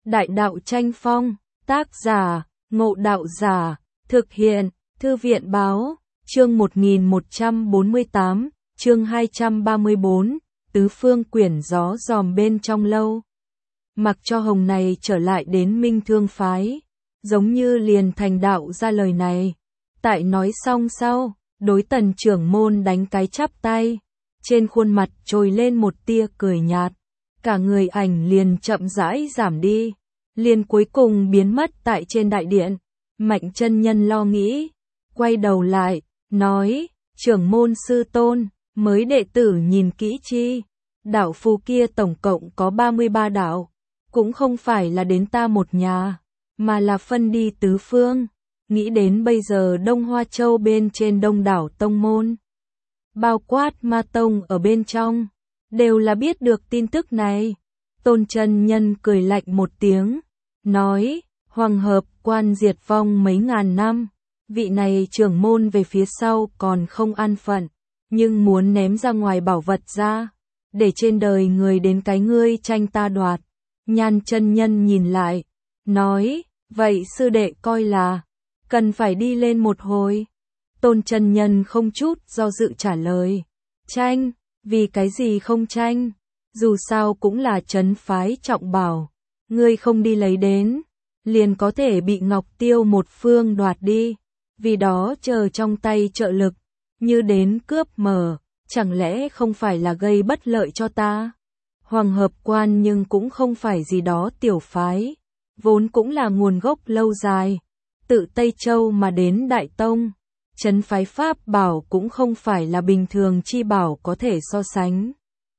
Đại đạo tranh phong, tác giả, Ngộ Đạo Giả, thực hiện, Thư viện báo, chương 1148, chương 234, tứ phương quyển gió giòm bên trong lâu. Mặc cho hồng này trở lại đến Minh Thương phái, giống như liền thành đạo ra lời này. Tại nói xong sau, đối Tần trưởng môn đánh cái chắp tay, trên khuôn mặt trồi lên một tia cười nhạt, cả người ảnh liền chậm rãi giảm đi, liền cuối cùng biến mất tại trên đại điện. Mạnh chân nhân lo nghĩ, quay đầu lại, nói, trưởng môn sư tôn, mới đệ tử nhìn kỹ chi, đạo phù kia tổng cộng có 33 đạo, cũng không phải là đến ta một nhà, mà là phân đi tứ phương. Nghĩ đến bây giờ Đông Hoa Châu bên trên đông đảo tông môn, bao quát Ma Tông ở bên trong, đều là biết được tin tức này. Tôn chân nhân cười lạnh một tiếng, nói, Hoàng Hợp quan diệt vong mấy ngàn năm, vị này trưởng môn về phía sau còn không an phận, nhưng muốn ném ra ngoài bảo vật ra, để trên đời người đến cái ngươi tranh ta đoạt. Nhan chân nhân nhìn lại, nói, vậy sư đệ coi là cần phải đi lên một hồi. Tôn chân nhân không chút do dự trả lời, tranh, vì cái gì không tranh, dù sao cũng là trấn phái trọng bảo, ngươi không đi lấy đến, liền có thể bị Ngọc Tiêu một phương đoạt đi, vì đó chờ trong tay trợ lực, như đến cướp mở, chẳng lẽ không phải là gây bất lợi cho ta. Hoàng Hợp quan nhưng cũng không phải gì đó tiểu phái, vốn cũng là nguồn gốc lâu dài, tự Tây Châu mà đến Đại Tông, trấn phái pháp bảo cũng không phải là bình thường chi bảo có thể so sánh.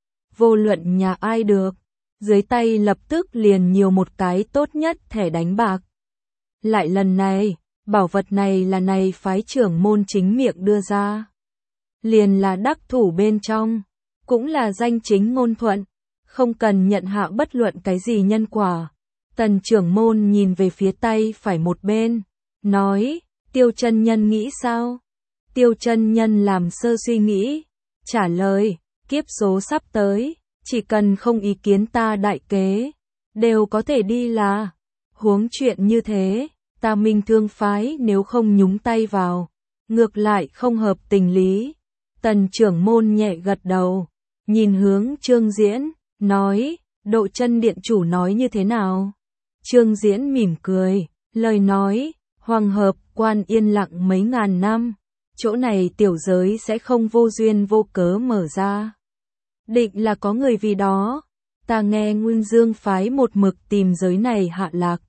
Vô luận nhà ai được, dưới tay lập tức liền nhiều một cái tốt nhất thẻ đánh bạc. Lại lần này, bảo vật này là này phái trưởng môn chính miệng đưa ra, liền là đắc thủ bên trong, cũng là danh chính ngôn thuận, không cần nhận hạ bất luận cái gì nhân quả. Tần trưởng môn nhìn về phía tay phải một bên, nói, Tiêu chân nhân nghĩ sao? Tiêu chân nhân làm sơ suy nghĩ, trả lời, kiếp số sắp tới, chỉ cần không ý kiến ta đại kế, đều có thể đi là. Huống chuyện như thế, ta Minh Thương phái nếu không nhúng tay vào, ngược lại không hợp tình lý. Tần trưởng môn nhẹ gật đầu, nhìn hướng Trương Diễn, nói, Độ Chân điện chủ nói như thế nào? Trương Diễn mỉm cười, lời nói, Hoàng Hợp quan yên lặng mấy ngàn năm, chỗ này tiểu giới sẽ không vô duyên vô cớ mở ra. Định là có người vì đó, ta nghe Nguyên Dương phái một mực tìm giới này hạ lạc.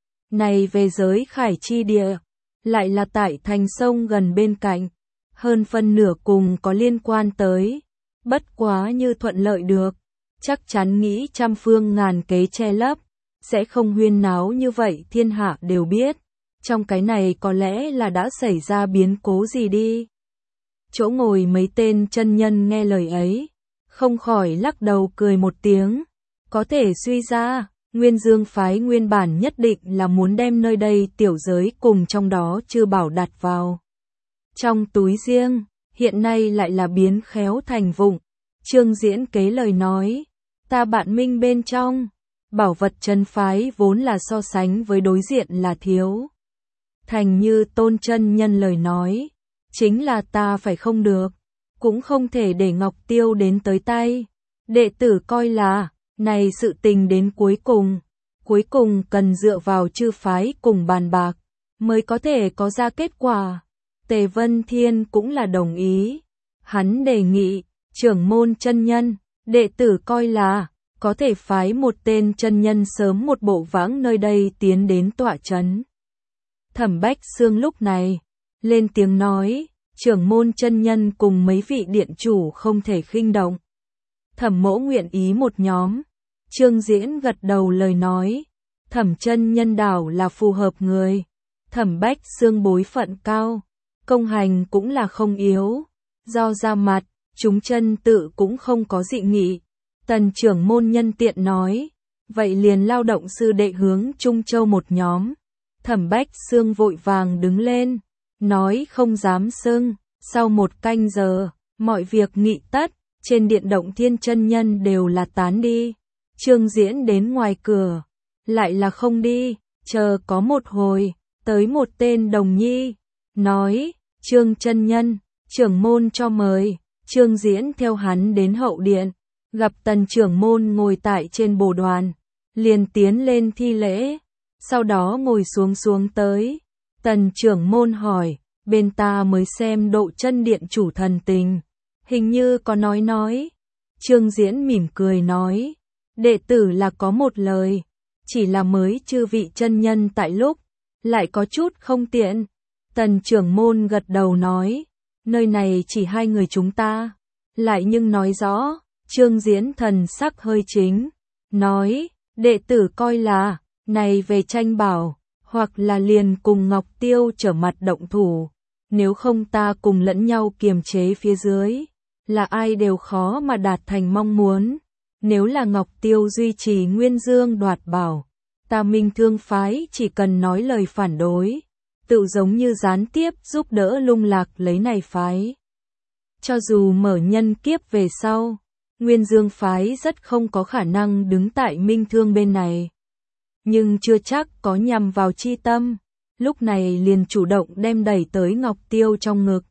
Này về giới Khải Chi địa, lại là tại thành sông gần bên cạnh, hơn phân nửa cùng có liên quan tới, bất quá như thuận lợi được, chắc chắn nghĩ trăm phương ngàn kế che lấp, sẽ không huyên náo như vậy thiên hạ đều biết, trong cái này có lẽ là đã xảy ra biến cố gì đi. Chỗ ngồi mấy tên chân nhân nghe lời ấy, không khỏi lắc đầu cười một tiếng, có thể suy ra, Nguyên Dương phái nguyên bản nhất định là muốn đem nơi đây tiểu giới cùng trong đó chư bảo đặt vào trong túi riêng, hiện nay lại là biến khéo thành vụng. Trương Diễn kế lời nói, ta bạn Minh bên trong, bảo vật chân phái vốn là so sánh với đối diện là thiếu. Thành như Tôn chân nhân lời nói, chính là ta phải không được, cũng không thể để Ngọc Tiêu đến tới tay. Đệ tử coi là, này sự tình đến cuối cùng cần dựa vào chư phái cùng bàn bạc, mới có thể có ra kết quả. Tề Vân Thiên cũng là đồng ý, hắn đề nghị, trưởng môn chân nhân, đệ tử coi là, có thể phái một tên chân nhân sớm một bộ vãng nơi đây tiến đến tọa trấn. Thẩm Bách Xương lúc này, lên tiếng nói, trưởng môn chân nhân cùng mấy vị điện chủ không thể khinh động. Thẩm Mỗ nguyện ý một nhóm. Trương Diễn gật đầu lời nói, Thẩm chân nhân đảo là phù hợp người. Thẩm Bách Xương bối phận cao, công hành cũng là không yếu, do ra mặt, chúng chân tự cũng không có dị nghị. Tần trưởng môn nhân tiện nói, vậy liền lao động sư đệ hướng Trung Châu một nhóm. Thẩm Bách Xương vội vàng đứng lên, nói không dám xưng. Sau một canh giờ, mọi việc nghị tất, trên điện Động Thiên chân nhân đều là tán đi. Trương Diễn đến ngoài cửa, lại là không đi, chờ có một hồi, tới một tên đồng nhi, nói, Trương chân nhân, trưởng môn cho mời. Trương Diễn theo hắn đến hậu điện, gặp Tần trưởng môn ngồi tại trên bồ đoàn, liền tiến lên thi lễ, sau đó ngồi xuống tới. Tần trưởng môn hỏi, bên ta mới xem Độ Chân điện chủ thần tình, hình như có nói. Trương Diễn mỉm cười nói, đệ tử là có một lời, chỉ là mới chư vị chân nhân tại lúc, lại có chút không tiện. Tần trưởng môn gật đầu nói, nơi này chỉ hai người chúng ta, lại nhưng nói rõ. Trương Diễn thần sắc hơi chính, nói, đệ tử coi là, này về tranh bảo, hoặc là liền cùng Ngọc Tiêu trở mặt động thủ, nếu không ta cùng lẫn nhau kiềm chế phía dưới, là ai đều khó mà đạt thành mong muốn. Nếu là Ngọc Tiêu duy trì Nguyên Dương đoạt bảo, ta Minh Thương phái chỉ cần nói lời phản đối, tự giống như gián tiếp giúp đỡ Lung Lạc lấy này phái. Cho dù mở nhân kiếp về sau, Nguyên Dương phái rất không có khả năng đứng tại Minh Thương bên này. Nhưng chưa chắc có nhằm vào chi tâm, lúc này liền chủ động đem đẩy tới Ngọc Tiêu trong ngực.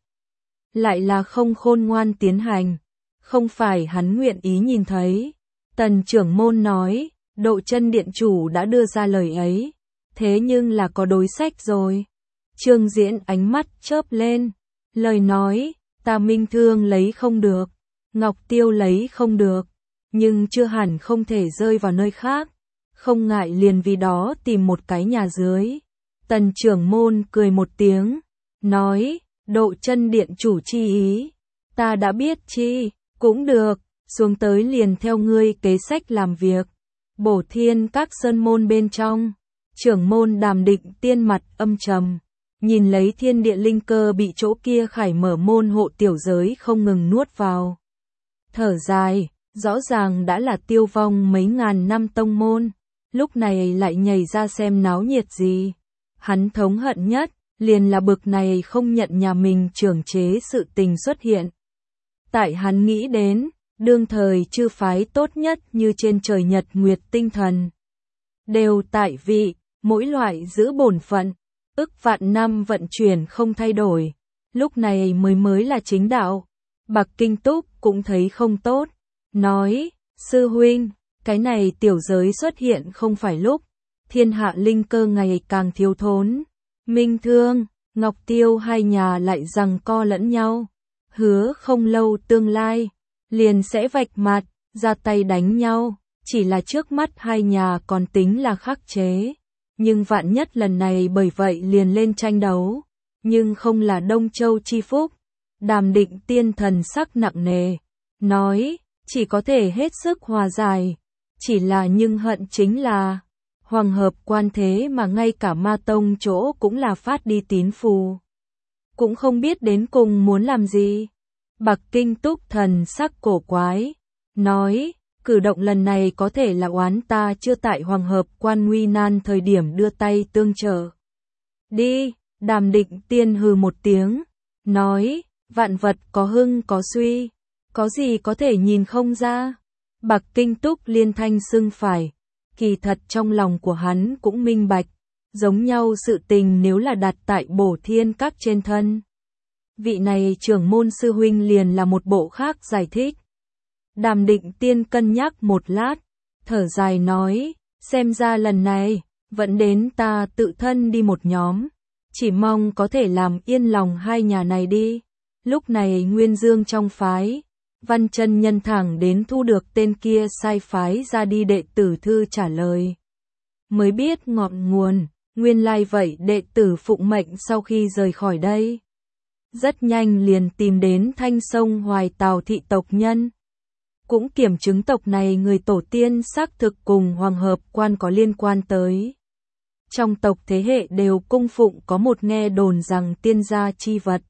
Lại là không khôn ngoan tiến hành, không phải hắn nguyện ý nhìn thấy. Tần trưởng môn nói, Độ Chân điện chủ đã đưa ra lời ấy, thế nhưng là có đối sách rồi. Trương Diễn ánh mắt chớp lên, lời nói, ta Minh Thương lấy không được, Ngọc Tiêu lấy không được, nhưng chưa hẳn không thể rơi vào nơi khác, không ngại liền vì đó tìm một cái nhà dưới. Tần trưởng môn cười một tiếng, nói, Độ Chân điện chủ chi ý, ta đã biết chi, cũng được, xuống tới liền theo ngươi kế sách làm việc. Bổ Thiên các sơn môn bên trong, trưởng môn Đàm Định Tiên mặt âm trầm, nhìn lấy thiên địa linh cơ bị chỗ kia khải mở môn hộ tiểu giới không ngừng nuốt vào. Thở dài, rõ ràng đã là tiêu vong mấy ngàn năm tông môn, lúc này lại nhảy ra xem náo nhiệt gì. Hắn thống hận nhất, liền là bực này không nhận nhà mình trưởng chế sự tình xuất hiện. Tại hắn nghĩ đến, đương thời chư phái tốt nhất như trên trời nhật nguyệt tinh thần. Đều tại vị, mỗi loại giữ bổn phận, ức vạn năm vận chuyển không thay đổi. Lúc này mới là chính đạo. Bạc Kinh Túc cũng thấy không tốt, nói, sư huynh, cái này tiểu giới xuất hiện không phải lúc, thiên hạ linh cơ ngày càng thiếu thốn. Minh Thương, Ngọc Tiêu hai nhà lại giằng co lẫn nhau, hứa không lâu tương lai, liền sẽ vạch mặt, ra tay đánh nhau, chỉ là trước mắt hai nhà còn tính là khắc chế. Nhưng vạn nhất lần này bởi vậy liền lên tranh đấu, nhưng không là Đông Châu chi phúc. Đàm Định Tiên thần sắc nặng nề, nói, chỉ có thể hết sức hòa giải, chỉ là nhưng hận chính là, Hoàng Hợp Quan thế mà ngay cả Ma Tông chỗ cũng là phát đi tín phù. Cũng không biết đến cùng muốn làm gì. Bạc Kinh Túc thần sắc cổ quái, nói, cử động lần này có thể là oán ta chưa tại Hoàng Hợp Quan nguy nan thời điểm đưa tay tương trợ. Đi, Đàm Định Tiên hừ một tiếng, nói, vạn vật có hưng có suy, có gì có thể nhìn không ra. Bạc Kinh Túc liên thanh xưng phải, kỳ thật trong lòng của hắn cũng minh bạch, giống nhau sự tình nếu là đặt tại Bổ Thiên các trên thân. Vị này trưởng môn sư huynh liền là một bộ khác giải thích. Đàm Định Tiên cân nhắc một lát, thở dài nói, xem ra lần này, vẫn đến ta tự thân đi một nhóm, chỉ mong có thể làm yên lòng hai nhà này đi. Lúc này Nguyên Dương trong phái, Văn Chân Nhân thẳng đến thu được tên kia sai phái ra đi đệ tử thư trả lời. Mới biết ngọn nguồn, nguyên lai vậy đệ tử phụng mệnh sau khi rời khỏi đây. Rất nhanh liền tìm đến Thanh Sông Hoài Tào thị tộc nhân. Cũng kiểm chứng tộc này người tổ tiên xác thực cùng Hoàng Hợp Quan có liên quan tới. Trong tộc thế hệ đều cung phụng có một nghe đồn rằng tiên gia chi vật.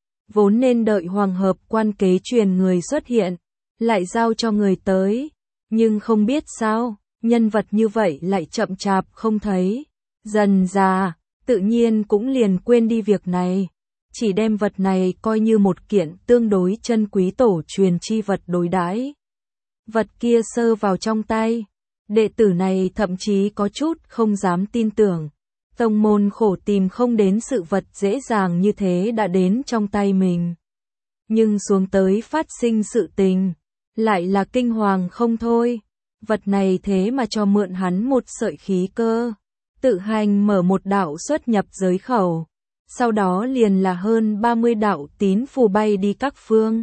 Vốn nên đợi Hoàng Hợp Quan kế truyền người xuất hiện, lại giao cho người tới. Nhưng không biết sao, nhân vật như vậy lại chậm chạp không thấy. Dần già, tự nhiên cũng liền quên đi việc này. Chỉ đem vật này coi như một kiện tương đối chân quý tổ truyền chi vật đối đãi. Vật kia sơ vào trong tay, Đệ tử này thậm chí có chút không dám tin tưởng. Tông môn khổ tìm không đến sự vật dễ dàng như thế đã đến trong tay mình. Nhưng xuống tới phát sinh sự tình, lại là kinh hoàng không thôi. Vật này thế mà cho mượn hắn một sợi khí cơ, tự hành mở một đạo xuất nhập giới khẩu, sau đó liền là hơn 30 đạo tín phù bay đi các phương.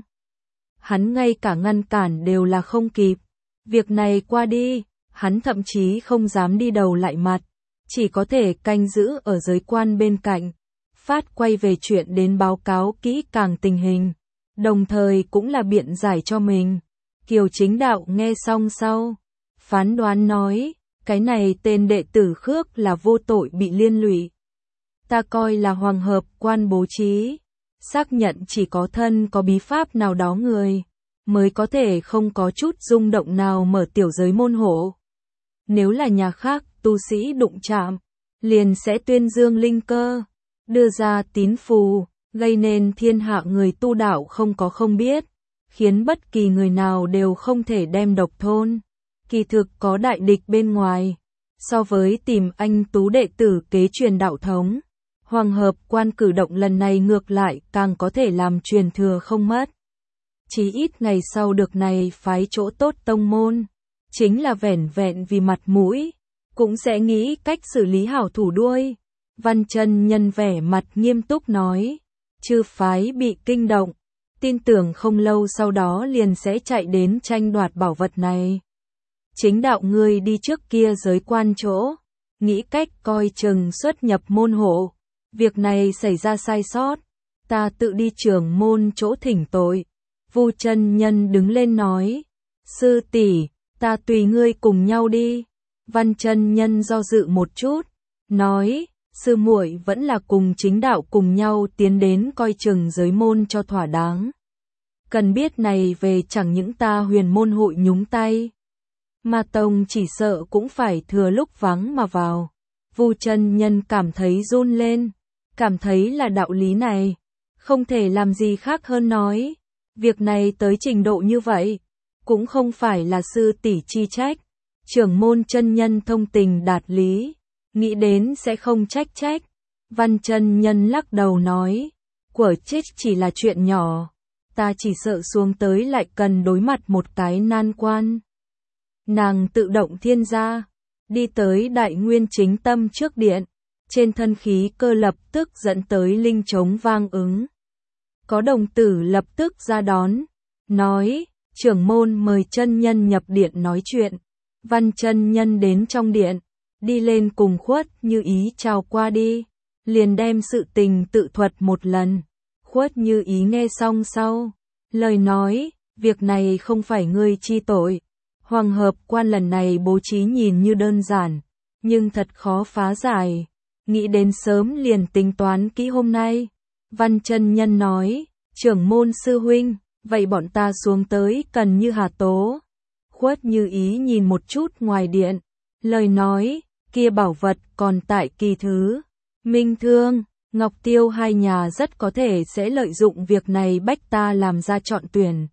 Hắn ngay cả ngăn cản đều là không kịp. Việc này qua đi, hắn thậm chí không dám đi đầu lại mặt, chỉ có thể canh giữ ở giới quan bên cạnh, phát quay về chuyện đến báo cáo kỹ càng tình hình, đồng thời cũng là biện giải cho mình. Kiều Chính Đạo nghe xong sau, phán đoán nói, cái này tên đệ tử Khước là vô tội bị liên lụy. Ta coi là hoàng hợp quan bố trí, xác nhận chỉ có thân có bí pháp nào đó người, mới có thể không có chút rung động nào mở tiểu giới môn hộ. Nếu là nhà khác, tu sĩ đụng chạm, liền sẽ tuyên dương linh cơ, đưa ra tín phù, gây nên thiên hạ người tu đạo không có không biết, khiến bất kỳ người nào đều không thể đem độc thôn. Kỳ thực có đại địch bên ngoài, so với tìm anh tú đệ tử kế truyền đạo thống, hoàng hợp quan cử động lần này ngược lại càng có thể làm truyền thừa không mất. Chí ít ngày sau được này phái chỗ tốt tông môn, chính là vẻn vẹn vì mặt mũi, cũng sẽ nghĩ cách xử lý hảo thủ đuôi. Văn Chân Nhân vẻ mặt nghiêm túc nói, chư phái bị kinh động, tin tưởng không lâu sau đó liền sẽ chạy đến tranh đoạt bảo vật này. Chính đạo ngươi đi trước kia giới quan chỗ, nghĩ cách coi chừng xuất nhập môn hộ, việc này xảy ra sai sót, ta tự đi trưởng môn chỗ thỉnh tội. Vu Chân Nhân đứng lên nói, sư tỷ, ta tùy ngươi cùng nhau đi. Văn Chân Nhân do dự một chút, nói, sư muội vẫn là cùng chính đạo cùng nhau tiến đến coi chừng giới môn cho thỏa đáng. Cần biết này về chẳng những ta huyền môn hội nhúng tay, mà tông chỉ sợ cũng phải thừa lúc vắng mà vào. Vu Chân Nhân cảm thấy run lên, cảm thấy là đạo lý này, không thể làm gì khác hơn nói, việc này tới trình độ như vậy, cũng không phải là sư tỷ chi trách, trưởng môn chân nhân thông tình đạt lý, nghĩ đến sẽ không trách. Văn Chân Nhân lắc đầu nói, của chết chỉ là chuyện nhỏ, ta chỉ sợ xuống tới lại cần đối mặt một cái nan quan. Nàng tự động thiên gia, đi tới Đại Nguyên Chính Tâm trước điện, trên thân khí cơ lập tức dẫn tới linh trống vang ứng. Có đồng tử lập tức ra đón, nói, trưởng môn mời chân nhân nhập điện nói chuyện. Văn Chân Nhân đến trong điện, đi lên cùng Khuất Như Ý chào qua đi, liền đem sự tình tự thuật một lần. Khuất Như Ý nghe xong sau, lời nói, việc này không phải ngươi chi tội. Hoàng hợp quan lần này bố trí nhìn như đơn giản, nhưng thật khó phá giải, nghĩ đến sớm liền tính toán kỹ hôm nay. Văn Chân Nhân nói, trưởng môn sư huynh, vậy bọn ta xuống tới cần như hà tố. Khuất Như Ý nhìn một chút ngoài điện, lời nói, kia bảo vật còn tại Kỳ Thứ, Minh Thương, Ngọc Tiêu hai nhà rất có thể sẽ lợi dụng việc này bách ta làm ra chọn tuyển.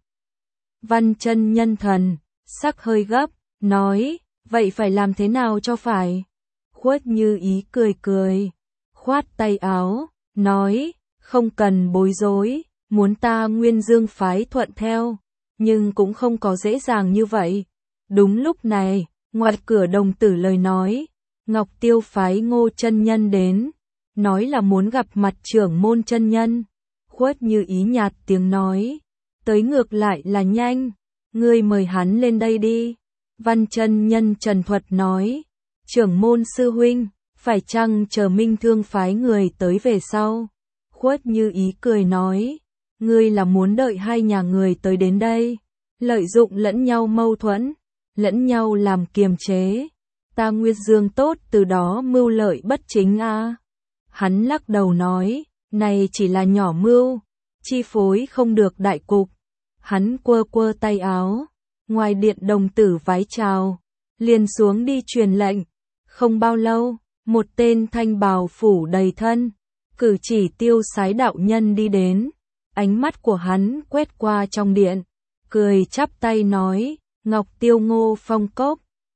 Văn Chân Nhân thần, sắc hơi gấp, nói, vậy phải làm thế nào cho phải? Khuất Như Ý cười, khoát tay áo, nói, không cần bối rối, muốn ta Nguyên Dương phái thuận theo, nhưng cũng không có dễ dàng như vậy. Đúng lúc này, ngoài cửa đồng tử lời nói, Ngọc Tiêu phái Ngô chân nhân đến, nói là muốn gặp mặt trưởng môn chân nhân. Khuất Như Ý nhạt tiếng nói, tới ngược lại là nhanh, ngươi mời hắn lên đây đi. Văn chân nhân trần thuật nói, trưởng môn sư huynh, phải chăng chờ Minh Thương phái người tới về sau? Khuất Như Ý cười nói, ngươi là muốn đợi hai nhà người tới đến đây, lợi dụng lẫn nhau mâu thuẫn, lẫn nhau làm kiềm chế. Ta Nguyên Dương tốt từ đó mưu lợi bất chính a. Hắn lắc đầu nói, này chỉ là nhỏ mưu, chi phối không được đại cục. Hắn quơ tay áo, ngoài điện đồng tử vái chào, liền xuống đi truyền lệnh. Không bao lâu, một tên thanh bào phủ đầy thân, cử chỉ tiêu sái đạo nhân đi đến, ánh mắt của hắn quét qua trong điện, cười chắp tay nói, Ngọc Tiêu Ngô Phong Cốc,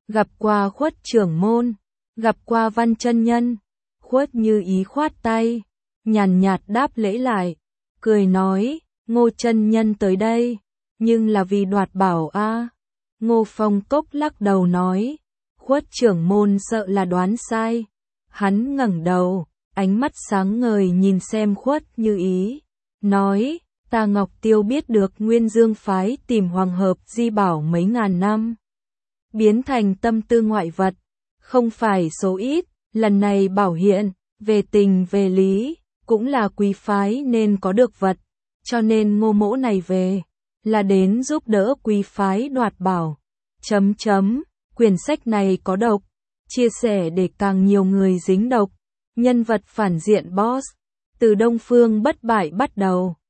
gặp qua Khuất trưởng môn, gặp qua Văn chân nhân. Khuất Như Ý khoát tay, nhàn nhạt đáp lễ lại, cười nói, Ngô chân nhân tới đây, nhưng là vì đoạt bảo a. Ngô Phong Cốc lắc đầu nói, Khuất trưởng môn sợ là đoán sai. Hắn ngẩng đầu, ánh mắt sáng ngời nhìn xem Khuất Như Ý, nói, ta Ngọc Tiêu biết được Nguyên Dương phái tìm Hoàng Hợp Di Bảo mấy ngàn năm, biến thành tâm tư ngoại vật, không phải số ít, lần này bảo hiện, về tình về lý, cũng là quý phái nên có được vật, cho nên Ngô mỗ này về, là đến giúp đỡ quý phái đoạt bảo. Quyển sách này có độc, chia sẻ để càng nhiều người dính độc, nhân vật phản diện boss, từ Đông Phương Bất Bại bắt đầu.